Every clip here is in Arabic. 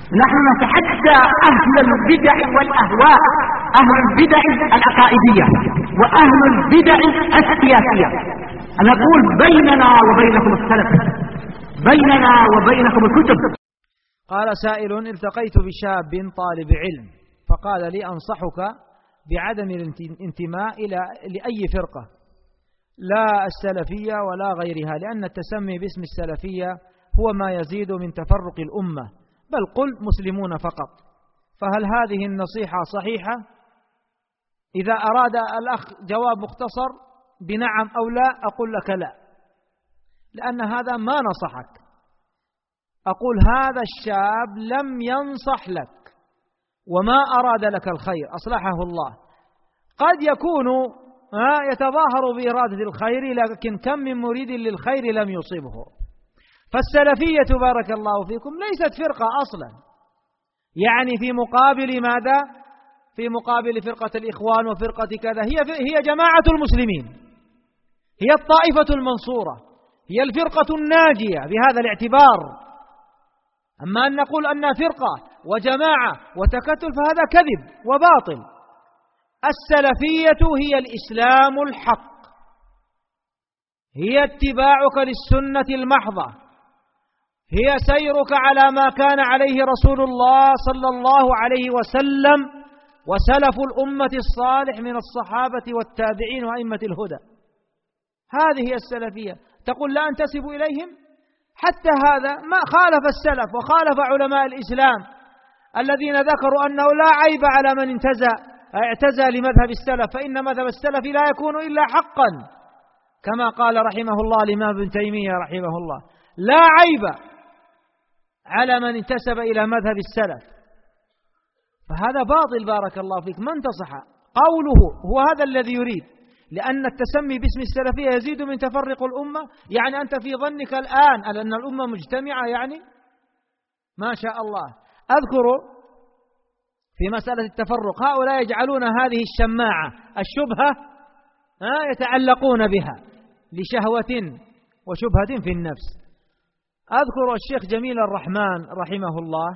نحن نتحدى أهل البدع والأهواء، أهل البدع العقائدية وأهل البدع السياسية. نقول بيننا وبينكم السلف، بيننا وبينكم الكتب. قال سائل: التقيت بشاب طالب علم فقال لي: أنصحك بعدم الانتماء لأي فرقة، لا السلفية ولا غيرها، لأن التسمي باسم السلفية هو ما يزيد من تفرق الأمة، بل قل مسلمون فقط. فهل هذه النصيحة صحيحة؟ إذا أراد الأخ جواب مختصر بنعم أو لا أقول لك لا، لأن هذا ما نصحك. أقول هذا الشاب لم ينصح لك وما أراد لك الخير، أصلحه الله. قد يكون يتظاهر بإرادة الخير، لكن كم من مريد للخير لم يصيبه. فالسلفية بارك الله فيكم ليست فرقة أصلا، يعني في مقابل ماذا؟ في مقابل فرقة الإخوان وفرقة كذا. هي جماعة المسلمين، هي الطائفة المنصورة، هي الفرقة الناجية بهذا الاعتبار. أما أن نقول أنها فرقة وجماعة وتكتل فهذا كذب وباطل. السلفية هي الإسلام الحق، هي اتباعك للسنة المحضة، هي سيرك على ما كان عليه رسول الله صلى الله عليه وسلم وسلف الأمة الصالح من الصحابة والتابعين وأئمة الهدى. هذه هي السلفية. تقول لا أنتسب إليهم، حتى هذا ما خالف السلف وخالف علماء الإسلام الذين ذكروا أنه لا عيب على من اعتزى لمذهب السلف، فإن مذهب السلف لا يكون إلا حقا، كما قال رحمه الله الإمام ابن تيمية رحمه الله: لا عيب على من انتسب إلى مذهب السلف. فهذا باطل بارك الله فيك. من تصح قوله هو هذا الذي يريد، لأن التسمي باسم السلفية يزيد من تفرق الأمة. يعني أنت في ظنك الآن أن الأمة مجتمعة، يعني ما شاء الله. أذكر في مسألة التفرق هؤلاء يجعلون هذه الشماعة الشبهة يتعلقون بها لشهوة وشبهة في النفس. أذكر الشيخ جميل الرحمن رحمه الله،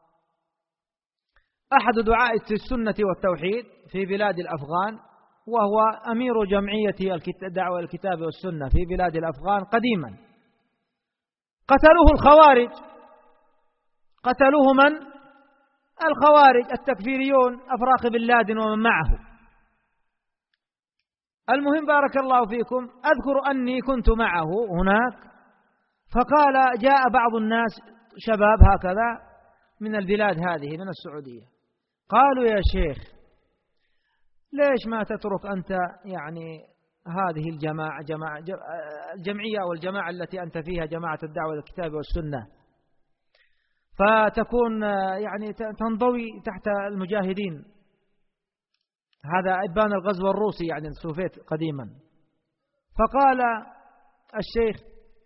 أحد دعاة السنة والتوحيد في بلاد الأفغان، وهو أمير جمعية الدعوة الكتاب والسنة في بلاد الأفغان قديما. قتلوه الخوارج. قتلوه من؟ الخوارج التكفيريون، أفراخ بن لادن ومن معه. المهم بارك الله فيكم، أذكر أني كنت معه هناك، فقال جاء بعض الناس شباب هكذا من البلاد هذه من السعودية، قالوا يا شيخ ليش ما تترك أنت يعني هذه الجمعية والجماعة التي أنت فيها، جماعة الدعوة الكتاب والسنة، فتكون يعني تنضوي تحت المجاهدين. هذا إبان الغزو الروسي يعني السوفيت قديما. فقال الشيخ،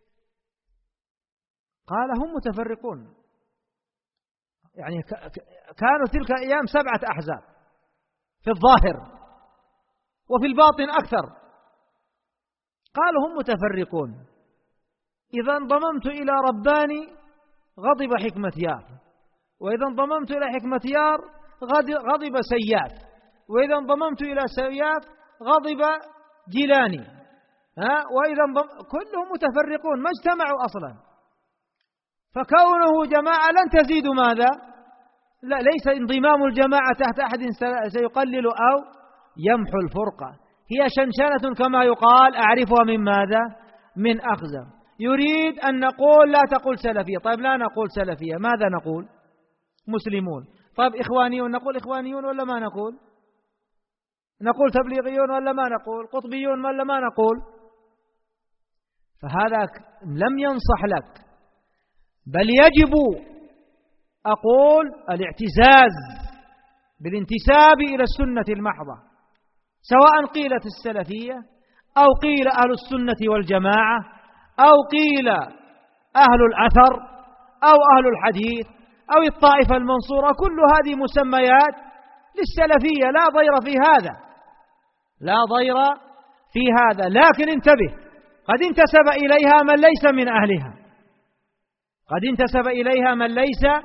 قال هم متفرقون، يعني كانوا تلك الأيام 7 أحزاب في الظاهر وفي الباطن أكثر. قالوا هم متفرقون، إذا انضممت إلى رباني غضب حكمتيار، وإذا انضممت إلى حكمتيار غضب سياف، وإذا انضممت إلى سياف غضب جيلاني، وإذا كلهم متفرقون ما اجتمعوا أصلا. فكونه جماعة لن تزيد ماذا؟ لا، ليس انضمام الجماعة تحت أحد سيقلل أو يمحو الفرقة. هي شنشنة كما يقال، أعرفها من ماذا؟ من أخزم. يريد أن نقول لا تقول سلفية، طيب لا نقول سلفية، ماذا نقول؟ مسلمون. طيب إخوانيون، نقول إخوانيون ولا ما نقول؟ نقول تبليغيون ولا ما نقول؟ قطبيون ولا ما نقول؟ فهذا لم ينصح لك، بل يجب أقول الاعتزاز بالانتساب إلى السنة المحضة، سواء قيلت السلفية أو قيل أهل السنة والجماعة أو قيل أهل الأثر أو أهل الحديث أو الطائفة المنصورة. كل هذه مسميات للسلفية، لا ضير في هذا، لا ضير في هذا. لكن انتبه، قد انتسب إليها من ليس من أهلها، قد انتسب إليها من ليس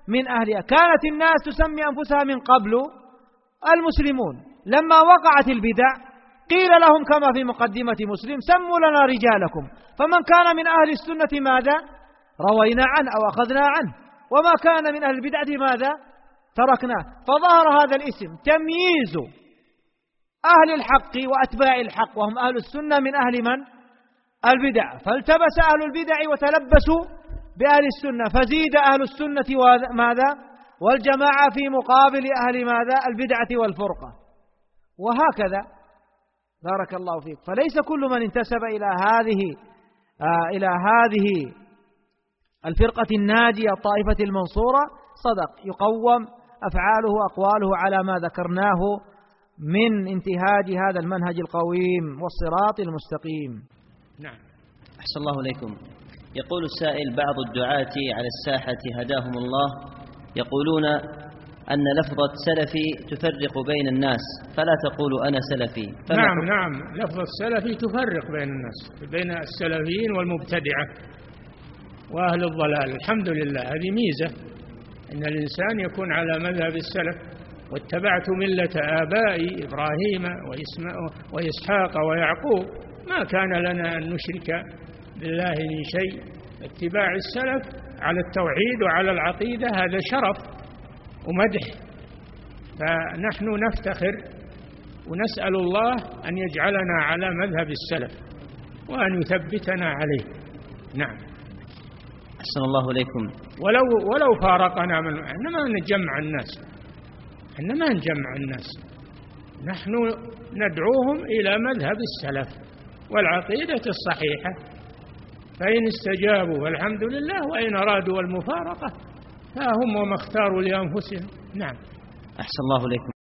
من أهلها. كانت الناس تسمي أنفسها من قبل المسلمون، لما وقعت البدع قيل لهم كما في مقدمة مسلم سموا لنا رجالكم، فمن كان من أهل السنة ماذا؟ روينا عنه أو أخذنا عنه، وما كان من أهل البدعة ماذا؟ تركناه. فظهر هذا الاسم تمييز أهل الحق وأتباع الحق، وهم أهل السنة من أهل من؟ البدع. فالتبس أهل البدع وتلبسوا بأهل السنة، فزيد أهل السنة ماذا؟ والجماعة في مقابل أهل ماذا؟ البدعة والفرقة. وهكذا بارك الله فيك. فليس كل من انتسب إلى هذه الفرقة الناجية الطائفة المنصورة صدق، يقوم أفعاله وأقواله على ما ذكرناه من انتهاج هذا المنهج القويم والصراط المستقيم. نعم. أحسن الله إليكم. يقول السائل: بعض الدعاة على الساحة هداهم الله يقولون أن لفظة سلفي تفرق بين الناس، فلا تقولوا أنا سلفي. نعم، لفظة سلفي تفرق بين الناس، بين السلفيين والمبتدعة وأهل الضلال. الحمد لله، هذه ميزة إن الإنسان يكون على مذهب السلف. واتبعت ملة آبائي إبراهيم وإسحاق ويعقوب، ما كان لنا أن نشرك بالله من شيء. اتباع السلف على التوحيد وعلى العقيدة هذا شرف ومدح، فنحن نفتخر ونسأل الله أن يجعلنا على مذهب السلف وأن يثبتنا عليه. نعم. أحسن الله إليكم. ولو فارقنا إنما نجمع الناس، نحن ندعوهم إلى مذهب السلف والعقيدة الصحيحة، فإن استجابوا والحمد لله، وإن أرادوا المفارقة فهم وما اختاروا لأنفسهم. نعم. أحسن الله إليكم.